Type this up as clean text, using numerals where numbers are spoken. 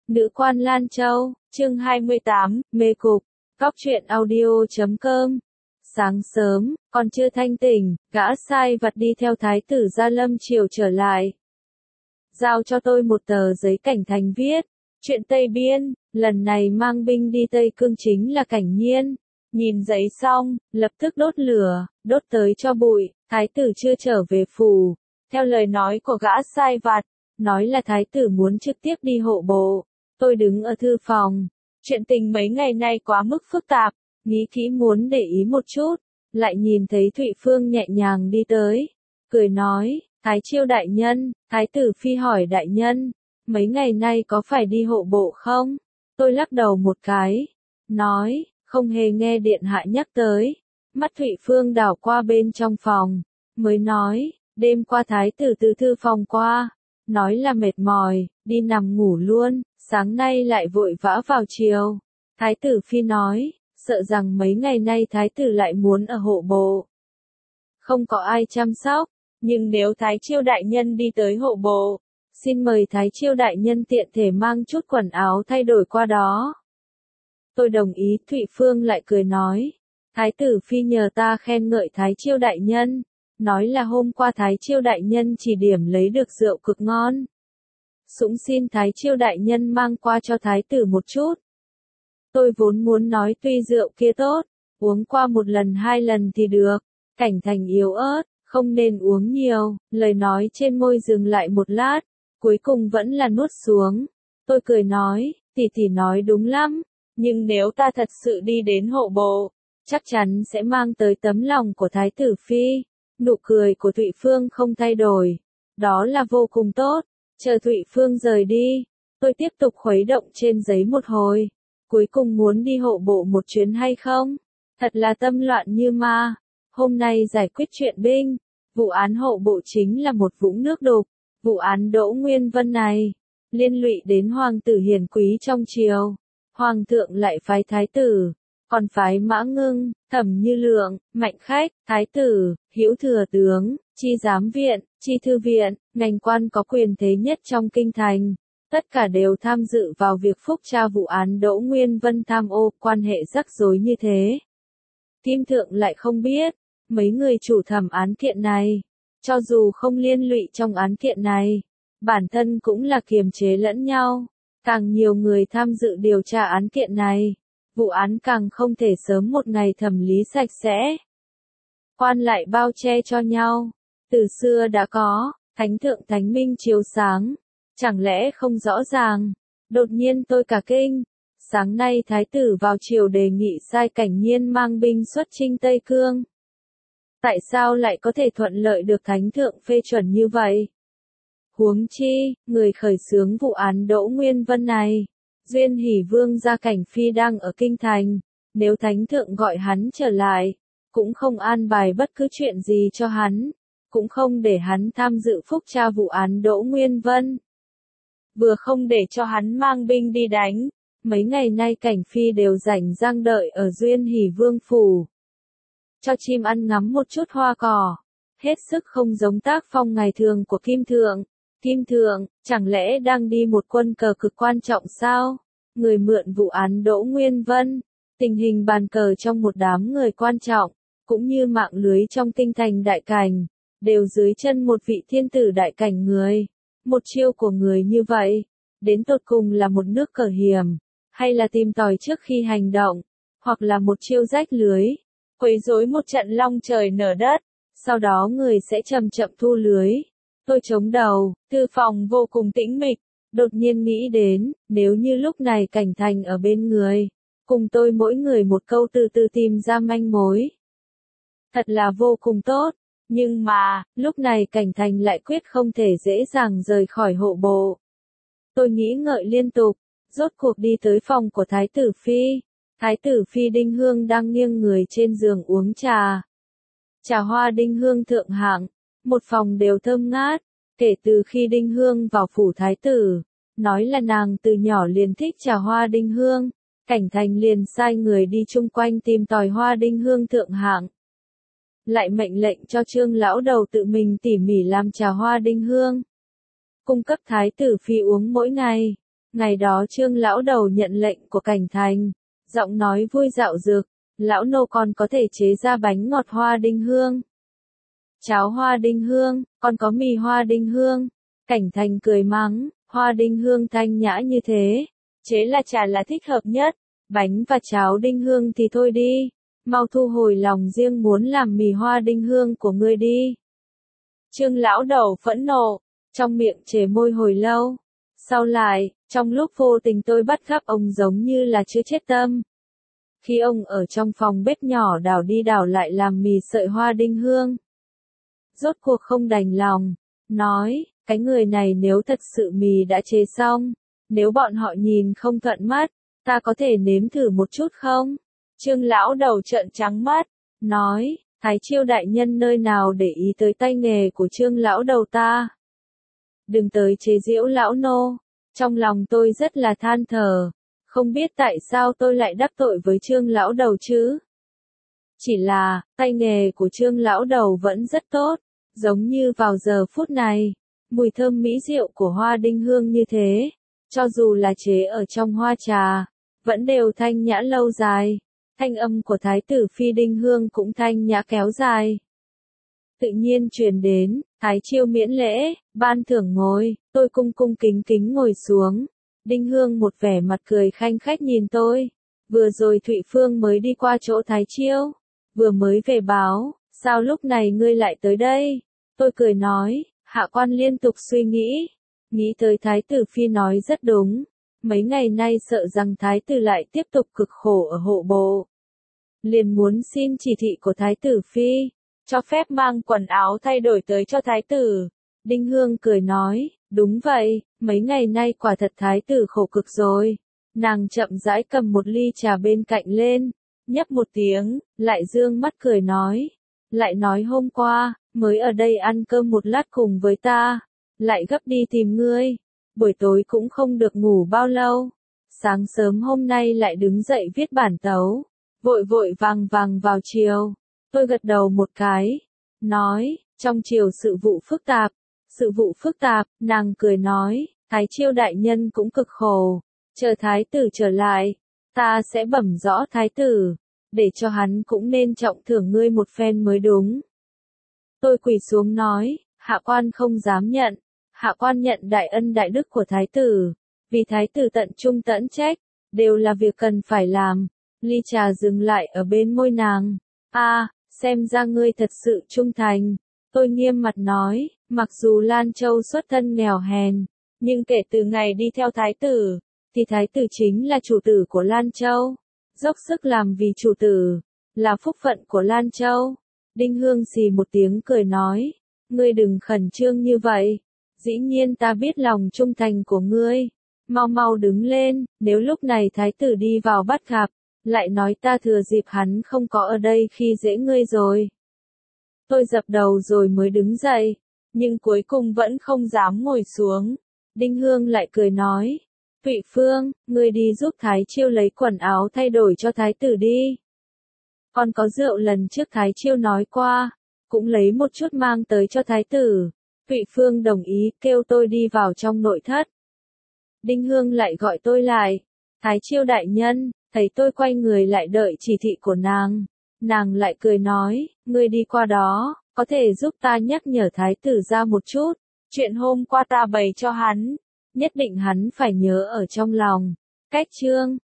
Nữ quan Lan Châu, chương 28, mê cục, góc truyện audio.com. Sáng sớm, còn chưa thanh tỉnh, gã sai vặt đi theo thái tử Gia Lâm Triều trở lại. Giao cho tôi một tờ giấy Cảnh Thành viết, chuyện Tây Biên, lần này mang binh đi Tây Cương chính là Cảnh Nhiên. Nhìn giấy xong, lập tức đốt lửa, đốt tới cho bụi, thái tử chưa trở về phủ. Theo lời nói của gã sai vặt, nói là thái tử muốn trực tiếp đi hộ bộ. Tôi đứng ở thư phòng, chuyện tình mấy ngày nay quá mức phức tạp, nghĩ kỹ muốn để ý một chút, lại nhìn thấy Thụy Phương nhẹ nhàng đi tới, cười nói, Thái Chiêu đại nhân, thái tử phi hỏi đại nhân, mấy ngày nay có phải đi hộ bộ không? Tôi lắc đầu một cái, nói, không hề nghe điện hạ nhắc tới. Mắt Thụy Phương đảo qua bên trong phòng, mới nói, đêm qua thái tử từ thư phòng qua, nói là mệt mỏi, đi nằm ngủ luôn, sáng nay lại vội vã vào chiều. Thái tử phi nói, sợ rằng mấy ngày nay thái tử lại muốn ở hộ bộ. Không có ai chăm sóc, nhưng nếu Thái Chiêu đại nhân đi tới hộ bộ, xin mời Thái Chiêu đại nhân tiện thể mang chút quần áo thay đổi qua đó. Tôi đồng ý. Thụy Phương lại cười nói, thái tử phi nhờ ta khen ngợi Thái Chiêu đại nhân, nói là hôm qua Thái Chiêu đại nhân chỉ điểm lấy được rượu cực ngon. Sũng xin Thái Chiêu đại nhân mang qua cho thái tử một chút. Tôi vốn muốn nói tuy rượu kia tốt, uống qua một lần hai lần thì được, Cảnh Thành yếu ớt, không nên uống nhiều, lời nói trên môi dừng lại một lát, cuối cùng vẫn là nuốt xuống. Tôi cười nói, tỷ nói đúng lắm, nhưng nếu ta thật sự đi đến hộ bộ, chắc chắn sẽ mang tới tấm lòng của thái tử phi. Nụ cười của Thụy Phương không thay đổi, đó là vô cùng tốt. Chờ Thụy Phương rời đi, tôi tiếp tục khuấy động trên giấy một hồi, cuối cùng muốn đi hộ bộ một chuyến hay không? Thật là tâm loạn như ma. Hôm nay giải quyết chuyện binh, vụ án hộ bộ chính là một vũng nước đục. Vụ án Đỗ Nguyên Vân này, liên lụy đến hoàng tử hiền quý trong triều. Hoàng thượng lại phái thái tử, còn phái Mã Ngưng, Thẩm Như Lượng, Mạnh Khách, thái tử, Hữu Thừa tướng, Chi giám viện, Chi thư viện, ngành quan có quyền thế nhất trong kinh thành. Tất cả đều tham dự vào việc phúc tra vụ án Đỗ Nguyên Vân tham ô, quan hệ rắc rối như thế. Kim thượng lại không biết, mấy người chủ thẩm án kiện này, cho dù không liên lụy trong án kiện này, bản thân cũng là kiềm chế lẫn nhau. Càng nhiều người tham dự điều tra án kiện này, vụ án càng không thể sớm một ngày thẩm lý sạch sẽ. Quan lại bao che cho nhau, từ xưa đã có, thánh thượng thánh minh chiếu sáng, chẳng lẽ không rõ ràng. Đột nhiên tôi cả kinh, sáng nay thái tử vào triều đề nghị sai Cảnh Nhiên mang binh xuất chinh Tây Cương. Tại sao lại có thể thuận lợi được thánh thượng phê chuẩn như vậy? Huống chi, người khởi xướng vụ án Đỗ Nguyên Vân này, Duyên Hỷ Vương gia Cảnh Phi đang ở kinh thành, nếu thánh thượng gọi hắn trở lại, cũng không an bài bất cứ chuyện gì cho hắn, cũng không để hắn tham dự phúc tra vụ án Đỗ Nguyên Vân. Vừa không để cho hắn mang binh đi đánh, mấy ngày nay Cảnh Phi đều rảnh rang đợi ở Duyên Hỷ Vương phủ. Cho chim ăn ngắm một chút hoa cỏ, hết sức không giống tác phong ngày thường của Kim Thượng. Kim Thượng, chẳng lẽ đang đi một quân cờ cực quan trọng sao? Người mượn vụ án Đỗ Nguyên Vân, tình hình bàn cờ trong một đám người quan trọng, cũng như mạng lưới trong kinh thành đại cảnh, đều dưới chân một vị thiên tử đại cảnh người. Một chiêu của người như vậy, đến tột cùng là một nước cờ hiểm, hay là tìm tòi trước khi hành động, hoặc là một chiêu rách lưới, quấy rối một trận long trời nở đất, sau đó người sẽ chậm chậm thu lưới. Tôi chống đầu, thư phòng vô cùng tĩnh mịch, đột nhiên nghĩ đến, nếu như lúc này Cảnh Thành ở bên người, cùng tôi mỗi người một câu từ từ tìm ra manh mối. Thật là vô cùng tốt, nhưng mà, lúc này Cảnh Thành lại quyết không thể dễ dàng rời khỏi hộ bộ. Tôi nghĩ ngợi liên tục, rốt cuộc đi tới phòng của Thái tử Phi. Thái tử Phi Đinh Hương đang nghiêng người trên giường uống trà. Trà hoa Đinh Hương thượng hạng, một phòng đều thơm ngát. Kể từ khi Đinh Hương vào phủ thái tử, nói là nàng từ nhỏ liền thích trà hoa Đinh Hương, Cảnh Thành liền sai người đi chung quanh tìm tòi hoa Đinh Hương thượng hạng. Lại mệnh lệnh cho Trương lão đầu tự mình tỉ mỉ làm trà hoa Đinh Hương, cung cấp thái tử phi uống mỗi ngày. Ngày đó Trương lão đầu nhận lệnh của Cảnh Thành, giọng nói vui dạo dực, lão nô còn có thể chế ra bánh ngọt hoa đinh hương. Cháo hoa đinh hương, còn có mì hoa đinh hương. Cảnh Thành cười mắng, hoa đinh hương thanh nhã như thế, chế là chả là thích hợp nhất, bánh và cháo đinh hương thì thôi đi, mau thu hồi lòng riêng muốn làm mì hoa đinh hương của ngươi đi. Trương lão đầu phẫn nộ, trong miệng chề môi hồi lâu. Sau lại, trong lúc vô tình tôi bắt gặp ông giống như là chưa chết tâm. Khi ông ở trong phòng bếp nhỏ đảo đi đảo lại làm mì sợi hoa đinh hương. Rốt cuộc không đành lòng, nói, cái người này nếu thật sự mì đã chế xong, nếu bọn họ nhìn không thuận mắt, ta có thể nếm thử một chút không? Trương lão đầu trợn trắng mắt, nói, Thái Chiêu đại nhân nơi nào để ý tới tay nghề của Trương lão đầu ta. Đừng tới chế giễu lão nô, trong lòng tôi rất là than thở, không biết tại sao tôi lại đắc tội với Trương lão đầu chứ. Chỉ là, tay nghề của Trương lão đầu vẫn rất tốt, giống như vào giờ phút này, mùi thơm mỹ diệu của hoa đinh hương như thế, cho dù là chế ở trong hoa trà, vẫn đều thanh nhã lâu dài, thanh âm của Thái tử Phi đinh hương cũng thanh nhã kéo dài. Tự nhiên truyền đến, Thái Chiêu miễn lễ, ban thưởng ngồi, tôi cung cung kính kính ngồi xuống. Đinh Hương một vẻ mặt cười khanh khách nhìn tôi. Vừa rồi Thụy Phương mới đi qua chỗ Thái Chiêu, vừa mới về báo, sao lúc này ngươi lại tới đây? Tôi cười nói, hạ quan liên tục suy nghĩ tới Thái tử Phi nói rất đúng. Mấy ngày nay sợ rằng Thái tử lại tiếp tục cực khổ ở hộ bộ. Liền muốn xin chỉ thị của Thái tử Phi, cho phép mang quần áo thay đổi tới cho Thái tử. Đinh Hương cười nói, đúng vậy, mấy ngày nay quả thật Thái tử khổ cực rồi. Nàng chậm rãi cầm một ly trà bên cạnh lên, nhấp một tiếng, lại dương mắt cười nói. Lại nói hôm qua, mới ở đây ăn cơm một lát cùng với ta, lại gấp đi tìm ngươi. Buổi tối cũng không được ngủ bao lâu. Sáng sớm hôm nay lại đứng dậy viết bản tấu, vội vội vàng vàng vào chiều. Tôi gật đầu một cái, nói, trong triều sự vụ phức tạp, nàng cười nói, Thái Chiêu đại nhân cũng cực khổ, chờ Thái tử trở lại, ta sẽ bẩm rõ Thái tử, để cho hắn cũng nên trọng thưởng ngươi một phen mới đúng. Tôi quỳ xuống nói, hạ quan không dám nhận, hạ quan nhận đại ân đại đức của Thái tử, vì Thái tử tận trung tận trách, đều là việc cần phải làm. Ly trà dừng lại ở bên môi nàng, xem ra ngươi thật sự trung thành. Tôi nghiêm mặt nói, mặc dù Lan Châu xuất thân nghèo hèn, nhưng kể từ ngày đi theo Thái tử, thì Thái tử chính là chủ tử của Lan Châu. Dốc sức làm vì chủ tử, là phúc phận của Lan Châu. Đinh Hương xì một tiếng cười nói, ngươi đừng khẩn trương như vậy, dĩ nhiên ta biết lòng trung thành của ngươi. Mau mau đứng lên, nếu lúc này Thái tử đi vào bắt gặp, lại nói ta thừa dịp hắn không có ở đây khi dễ ngươi rồi. Tôi dập đầu rồi mới đứng dậy, nhưng cuối cùng vẫn không dám ngồi xuống. Đinh Hương lại cười nói, Thụy Phương, ngươi đi giúp Thái Chiêu lấy quần áo thay đổi cho Thái tử đi. Còn có rượu lần trước Thái Chiêu nói qua, cũng lấy một chút mang tới cho Thái tử. Thụy Phương đồng ý, kêu tôi đi vào trong nội thất. Đinh Hương lại gọi tôi lại, Thái Chiêu đại nhân. Thấy tôi quay người lại đợi chỉ thị của nàng lại cười nói, ngươi đi qua đó, có thể giúp ta nhắc nhở Thái tử ra một chút, chuyện hôm qua ta bày cho hắn, nhất định hắn phải nhớ ở trong lòng. Cách chương